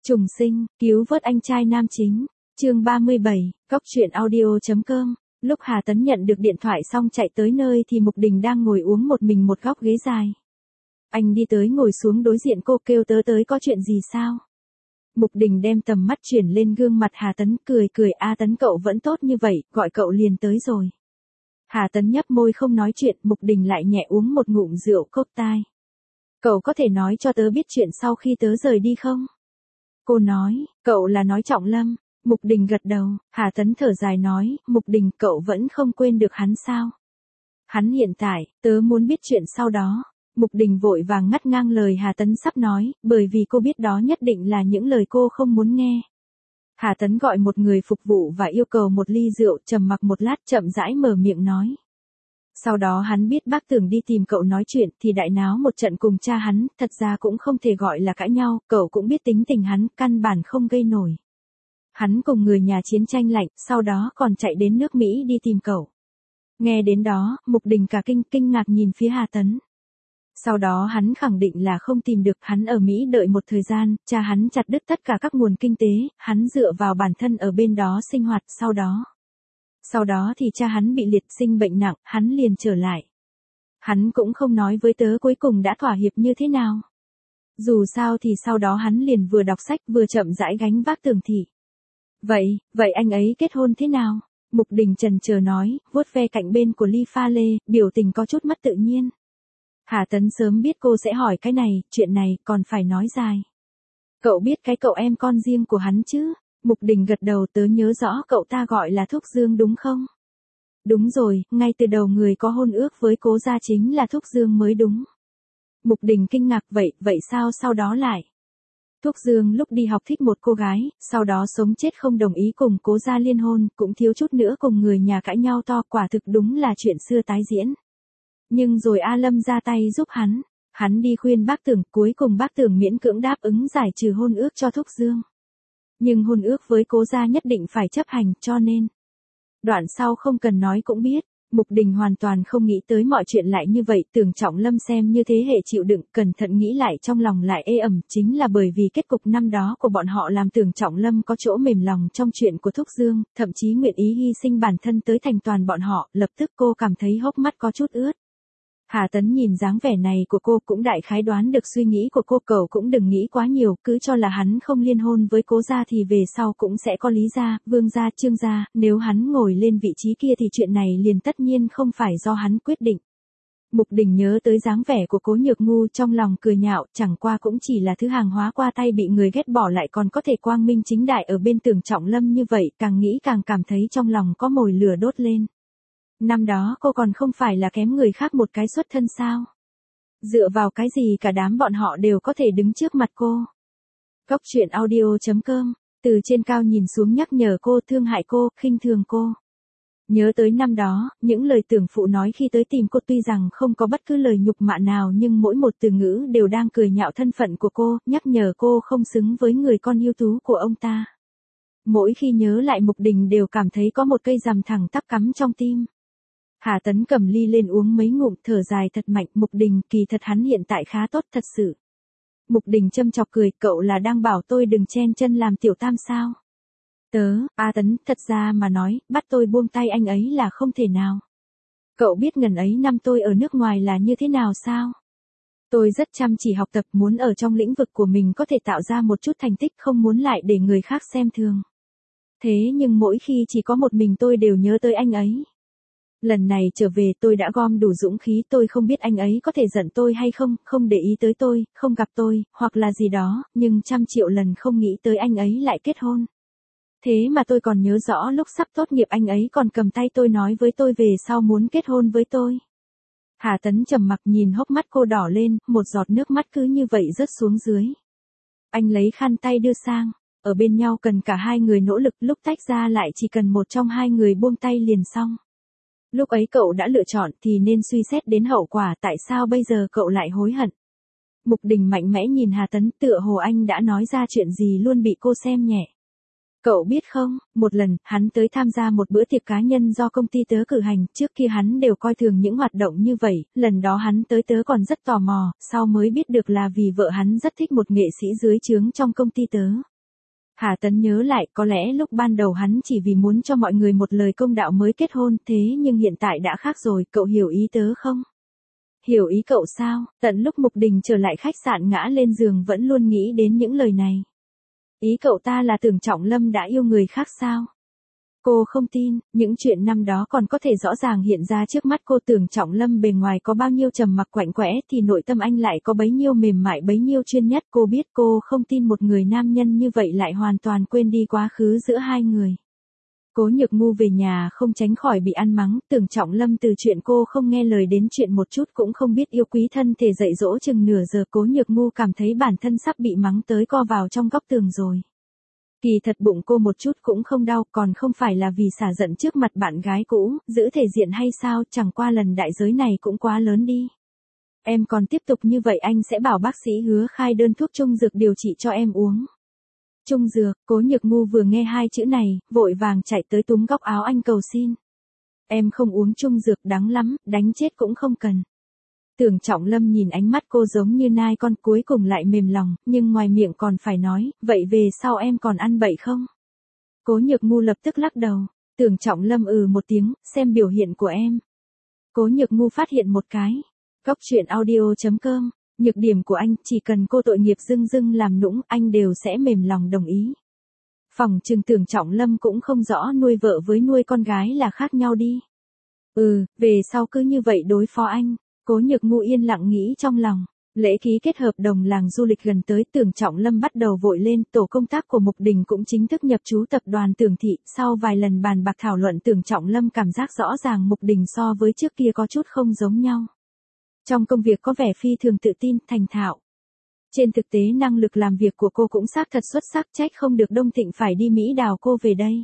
Trùng sinh, cứu vớt anh trai nam chính. Chương 37, Cóc truyện audio.com. Lúc Hà Tấn nhận được điện thoại xong chạy tới nơi thì Mục Đình đang ngồi uống một mình một góc ghế dài. Anh đi tới ngồi xuống đối diện cô, kêu tớ tới có chuyện gì sao? Mục Đình đem tầm mắt chuyển lên gương mặt Hà Tấn, cười cười, a Tấn cậu vẫn tốt như vậy, gọi cậu liền tới rồi. Hà Tấn nhấp môi không nói chuyện, Mục Đình lại nhẹ uống một ngụm rượu cốc tai. Cậu có thể nói cho tớ biết chuyện sau khi tớ rời đi không? Cô nói, cậu là nói Trọng Lâm. Mục Đình gật đầu. Hà Tấn thở dài nói, Mục Đình, cậu vẫn không quên được hắn sao? Hắn hiện tại, tớ muốn biết chuyện sau đó. Mục Đình vội vàng ngắt ngang lời Hà Tấn sắp nói, bởi vì cô biết đó nhất định là những lời cô không muốn nghe. Hà Tấn gọi một người phục vụ và yêu cầu một ly rượu, trầm mặc một lát chậm rãi mở miệng nói. Sau đó hắn biết bác Tưởng đi tìm cậu nói chuyện thì đại náo một trận cùng cha hắn, thật ra cũng không thể gọi là cãi nhau, cậu cũng biết tính tình hắn, căn bản không gây nổi. Hắn cùng người nhà chiến tranh lạnh, sau đó còn chạy đến nước Mỹ đi tìm cậu. Nghe đến đó, Mục Đình cả kinh ngạc nhìn phía Hà Tấn. Sau đó hắn khẳng định là không tìm được, hắn ở Mỹ đợi một thời gian, cha hắn chặt đứt tất cả các nguồn kinh tế, hắn dựa vào bản thân ở bên đó sinh hoạt, sau đó thì cha hắn bị liệt sinh bệnh nặng, hắn liền trở lại. Hắn cũng không nói với tớ cuối cùng đã thỏa hiệp như thế nào. Dù sao thì sau đó hắn liền vừa đọc sách vừa chậm rãi gánh vác Tưởng thị. Vậy anh ấy kết hôn thế nào? Mục Đình chần chờ nói, vuốt ve cạnh bên của ly pha lê, biểu tình có chút mất tự nhiên. Hà Tấn sớm biết cô sẽ hỏi cái này, chuyện này còn phải nói dài. Cậu biết cái cậu em con riêng của hắn chứ? Mục Đình gật đầu, tớ nhớ rõ cậu ta gọi là Thúc Dương đúng không? Đúng rồi, ngay từ đầu người có hôn ước với Cố gia chính là Thúc Dương mới đúng. Mục Đình kinh ngạc, vậy sao sau đó lại? Thúc Dương lúc đi học thích một cô gái, sau đó sống chết không đồng ý cùng Cố gia liên hôn, cũng thiếu chút nữa cùng người nhà cãi nhau to, quả thực đúng là chuyện xưa tái diễn. Nhưng rồi A Lâm ra tay giúp hắn đi khuyên bác Tưởng, cuối cùng bác Tưởng miễn cưỡng đáp ứng giải trừ hôn ước cho Thúc Dương. Nhưng hôn ước với Cố gia nhất định phải chấp hành, cho nên. Đoạn sau không cần nói cũng biết. Mục Đình hoàn toàn không nghĩ tới mọi chuyện lại như vậy, Tưởng Trọng Lâm xem như thế hệ chịu đựng, cẩn thận nghĩ lại trong lòng lại ê ẩm, chính là bởi vì kết cục năm đó của bọn họ làm Tưởng Trọng Lâm có chỗ mềm lòng trong chuyện của Thúc Dương, thậm chí nguyện ý hy sinh bản thân tới thành toàn bọn họ, lập tức cô cảm thấy hốc mắt có chút ướt. Hà Tấn nhìn dáng vẻ này của cô cũng đại khái đoán được suy nghĩ của cô, cậu cũng đừng nghĩ quá nhiều, cứ cho là hắn không liên hôn với Cố gia thì về sau cũng sẽ có Lý gia, Vương gia, Trương gia, nếu hắn ngồi lên vị trí kia thì chuyện này liền tất nhiên không phải do hắn quyết định. Mục Đình nhớ tới dáng vẻ của Cố Nhược Ngu trong lòng cười nhạo, chẳng qua cũng chỉ là thứ hàng hóa qua tay bị người ghét bỏ lại còn có thể quang minh chính đại ở bên Tưởng Trọng Lâm như vậy, càng nghĩ càng cảm thấy trong lòng có mồi lửa đốt lên. Năm đó cô còn không phải là kém người khác một cái xuất thân sao? Dựa vào cái gì cả đám bọn họ đều có thể đứng trước mặt cô? Cóc truyện audio.com, từ trên cao nhìn xuống nhắc nhở cô, thương hại cô, khinh thường cô. Nhớ tới năm đó, những lời Tưởng phụ nói khi tới tìm cô tuy rằng không có bất cứ lời nhục mạ nào nhưng mỗi một từ ngữ đều đang cười nhạo thân phận của cô, nhắc nhở cô không xứng với người con ưu tú của ông ta. Mỗi khi nhớ lại Mục Đình đều cảm thấy có một cây rằm thẳng tắp cắm trong tim. Hà Tấn cầm ly lên uống mấy ngụm, thở dài thật mạnh, Mục Đình, kỳ thật hắn hiện tại khá tốt thật sự. Mục Đình châm chọc cười, cậu là đang bảo tôi đừng chen chân làm tiểu tam sao? Tấn, thật ra mà nói, bắt tôi buông tay anh ấy là không thể nào. Cậu biết ngần ấy năm tôi ở nước ngoài là như thế nào sao? Tôi rất chăm chỉ học tập, muốn ở trong lĩnh vực của mình có thể tạo ra một chút thành tích, không muốn lại để người khác xem thường. Thế nhưng mỗi khi chỉ có một mình tôi đều nhớ tới anh ấy. Lần này trở về tôi đã gom đủ dũng khí, tôi không biết anh ấy có thể giận tôi hay không, không để ý tới tôi, không gặp tôi, hoặc là gì đó, nhưng 100.000.000 lần không nghĩ tới anh ấy lại kết hôn. Thế mà tôi còn nhớ rõ lúc sắp tốt nghiệp anh ấy còn cầm tay tôi nói với tôi về sau muốn kết hôn với tôi. Hà Tấn trầm mặc nhìn hốc mắt cô đỏ lên, một giọt nước mắt cứ như vậy rớt xuống dưới. Anh lấy khăn tay đưa sang, ở bên nhau cần cả hai người nỗ lực, lúc tách ra lại chỉ cần một trong hai người buông tay liền xong. Lúc ấy cậu đã lựa chọn thì nên suy xét đến hậu quả, tại sao bây giờ cậu lại hối hận? Mục Đình mạnh mẽ nhìn Hà Tấn, tựa hồ anh đã nói ra chuyện gì luôn bị cô xem nhẹ. Cậu biết không, một lần, hắn tới tham gia một bữa tiệc cá nhân do công ty tớ cử hành, trước kia hắn đều coi thường những hoạt động như vậy, lần đó hắn tới tớ còn rất tò mò, sau mới biết được là vì vợ hắn rất thích một nghệ sĩ dưới trướng trong công ty tớ. Hà Tấn nhớ lại có lẽ lúc ban đầu hắn chỉ vì muốn cho mọi người một lời công đạo mới kết hôn, thế nhưng hiện tại đã khác rồi, cậu hiểu ý tớ không? Hiểu ý cậu sao? Tận lúc Mục Đình trở lại khách sạn ngã lên giường vẫn luôn nghĩ đến những lời này. Ý cậu ta là tưởng Trọng Lâm đã yêu người khác sao? Cô không tin, những chuyện năm đó còn có thể rõ ràng hiện ra trước mắt cô. Tưởng Trọng Lâm bề ngoài có bao nhiêu trầm mặc quạnh quẽ thì nội tâm anh lại có bấy nhiêu mềm mại bấy nhiêu chuyên nhất. Cô biết cô không tin một người nam nhân như vậy lại hoàn toàn quên đi quá khứ giữa hai người. Cố Nhược Ngu về nhà không tránh khỏi bị ăn mắng, Tưởng Trọng Lâm từ chuyện cô không nghe lời đến chuyện một chút cũng không biết yêu quý thân thể dạy dỗ chừng nửa giờ. Cố Nhược Ngu cảm thấy bản thân sắp bị mắng tới co vào trong góc tường rồi. Kỳ thật bụng cô một chút cũng không đau, còn không phải là vì xả giận trước mặt bạn gái cũ, giữ thể diện hay sao, chẳng qua lần đại giới này cũng quá lớn đi. Em còn tiếp tục như vậy anh sẽ bảo bác sĩ Hứa khai đơn thuốc trung dược điều trị cho em uống. Trung dược, Cố Nhược Ngu vừa nghe hai chữ này, vội vàng chạy tới túm góc áo anh cầu xin. Em không uống trung dược, đắng lắm, đánh chết cũng không cần. Tưởng Trọng Lâm nhìn ánh mắt cô giống như nai con, cuối cùng lại mềm lòng, nhưng ngoài miệng còn phải nói, vậy về sau em còn ăn bậy không? Cố Nhược Ngu lập tức lắc đầu. Tưởng Trọng Lâm một tiếng, xem biểu hiện của em. Cố Nhược Ngu phát hiện một cái. Góc chuyện audio.com, nhược điểm của anh, chỉ cần cô tội nghiệp dưng dưng làm nũng, anh đều sẽ mềm lòng đồng ý. Phòng trừng Tưởng Trọng Lâm cũng không rõ nuôi vợ với nuôi con gái là khác nhau đi. Về sau cứ như vậy đối phó anh. Cố Nhược Ngu yên lặng nghĩ trong lòng. Lễ ký kết hợp đồng làng du lịch gần tới, Tưởng Trọng Lâm bắt đầu vội lên, tổ công tác của Mục Đình cũng chính thức nhập trú tập đoàn Tưởng Thị. Sau vài lần bàn bạc thảo luận, Tưởng Trọng Lâm cảm giác rõ ràng Mục Đình so với trước kia có chút không giống nhau. Trong công việc có vẻ phi thường tự tin, thành thạo. Trên thực tế năng lực làm việc của cô cũng xác thật xuất sắc, trách không được Đông Thịnh phải đi Mỹ đào cô về đây.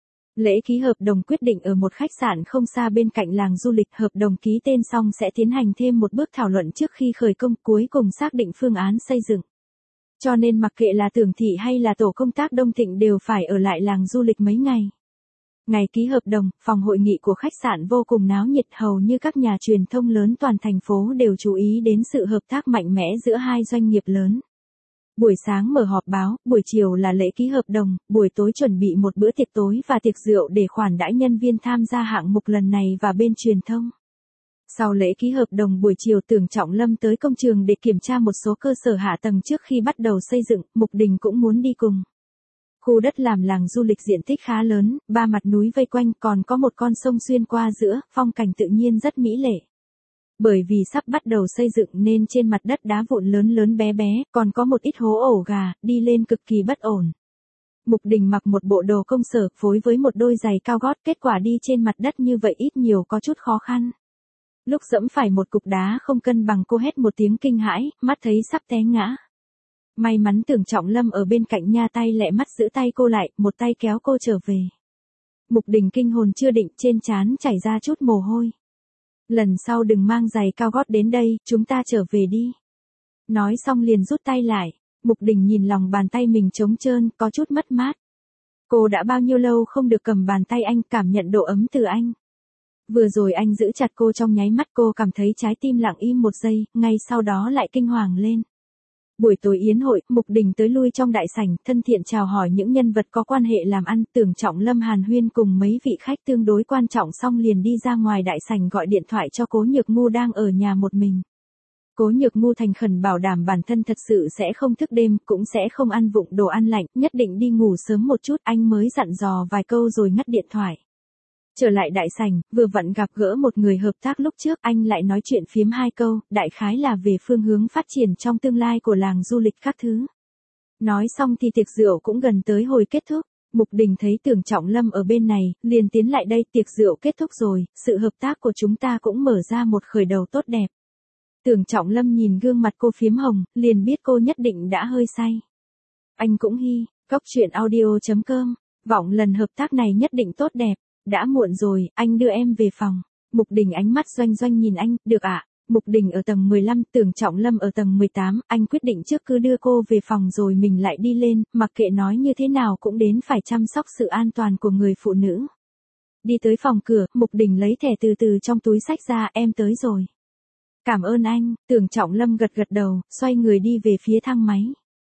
Lễ ký hợp đồng quyết định ở một khách sạn không xa bên cạnh làng du lịch. Hợp đồng ký tên xong sẽ tiến hành thêm một bước thảo luận trước khi khởi công, cuối cùng xác định phương án xây dựng. Cho nên mặc kệ là Tưởng Thị hay là tổ công tác Đông Thịnh đều phải ở lại làng du lịch mấy ngày. Ngày ký hợp đồng, phòng hội nghị của khách sạn vô cùng náo nhiệt, hầu như các nhà truyền thông lớn toàn thành phố đều chú ý đến sự hợp tác mạnh mẽ giữa hai doanh nghiệp lớn. Buổi sáng mở họp báo, buổi chiều là lễ ký hợp đồng, buổi tối chuẩn bị một bữa tiệc tối và tiệc rượu để khoản đãi nhân viên tham gia hạng mục lần này và bên truyền thông. Sau lễ ký hợp đồng buổi chiều, Tưởng Trọng Lâm tới công trường để kiểm tra một số cơ sở hạ tầng trước khi bắt đầu xây dựng. Mục Đình cũng muốn đi cùng. Khu đất làm làng du lịch diện tích khá lớn, 3 mặt núi vây quanh, còn có một con sông xuyên qua giữa, phong cảnh tự nhiên rất mỹ lệ. Bởi vì sắp bắt đầu xây dựng nên trên mặt đất đá vụn lớn lớn bé bé, còn có một ít hố ổ gà, đi lên cực kỳ bất ổn. Mục Đình mặc một bộ đồ công sở phối với một đôi giày cao gót, kết quả đi trên mặt đất như vậy ít nhiều có chút khó khăn. Lúc dẫm phải một cục đá không cân bằng, cô hét một tiếng kinh hãi, mắt thấy sắp té ngã. May mắn Tưởng Trọng Lâm ở bên cạnh nha tay lẹ mắt giữ tay cô lại, một tay kéo cô trở về. Mục Đình kinh hồn chưa định, trên trán chảy ra chút mồ hôi. Lần sau đừng mang giày cao gót đến đây, chúng ta trở về đi. Nói xong liền rút tay lại. Mục Đình nhìn lòng bàn tay mình trống trơn, có chút mất mát. Cô đã bao nhiêu lâu không được cầm bàn tay anh, cảm nhận độ ấm từ anh. Vừa rồi anh giữ chặt cô trong nháy mắt, cô cảm thấy trái tim lặng im một giây, ngay sau đó lại kinh hoàng lên. Buổi tối yến hội, Mục Đình tới lui trong đại sảnh, thân thiện chào hỏi những nhân vật có quan hệ làm ăn. Tưởng Trọng Lâm hàn huyên cùng mấy vị khách tương đối quan trọng xong liền đi ra ngoài đại sảnh gọi điện thoại cho Cố Nhược Ngu đang ở nhà một mình. Cố Nhược Ngu thành khẩn bảo đảm bản thân thật sự sẽ không thức đêm, cũng sẽ không ăn vụng đồ ăn lạnh, nhất định đi ngủ sớm một chút. Anh mới dặn dò vài câu rồi ngắt điện thoại. Trở lại đại sảnh, vừa vặn gặp gỡ một người hợp tác lúc trước, anh lại nói chuyện phiếm hai câu, đại khái là về phương hướng phát triển trong tương lai của làng du lịch các thứ. Nói xong thì tiệc rượu cũng gần tới hồi kết thúc. Mục Đình thấy Tưởng Trọng Lâm ở bên này, liền tiến lại đây. Tiệc rượu kết thúc rồi, sự hợp tác của chúng ta cũng mở ra một khởi đầu tốt đẹp. Tưởng Trọng Lâm nhìn gương mặt cô phiếm hồng, liền biết cô nhất định đã hơi say. Anh cũng góc chuyện audio.com, vọng lần hợp tác này nhất định tốt đẹp. Đã muộn rồi, anh đưa em về phòng. Mục Đình ánh mắt doanh doanh nhìn anh, được ạ. Mục Đình ở tầng 15, Tưởng Trọng Lâm ở tầng 18, anh quyết định trước cứ đưa cô về phòng rồi mình lại đi lên, mặc kệ nói như thế nào cũng đến phải chăm sóc sự an toàn của người phụ nữ. Đi tới phòng cửa, Mục Đình lấy thẻ từ từ trong túi xách ra, em tới rồi. Cảm ơn anh, Tưởng Trọng Lâm gật gật đầu, xoay người đi về phía thang máy.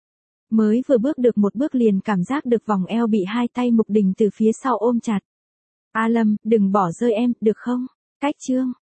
Mới vừa bước được một bước liền cảm giác được vòng eo bị hai tay Mục Đình từ phía sau ôm chặt. A Lâm, đừng bỏ rơi em, được không? Cách chương.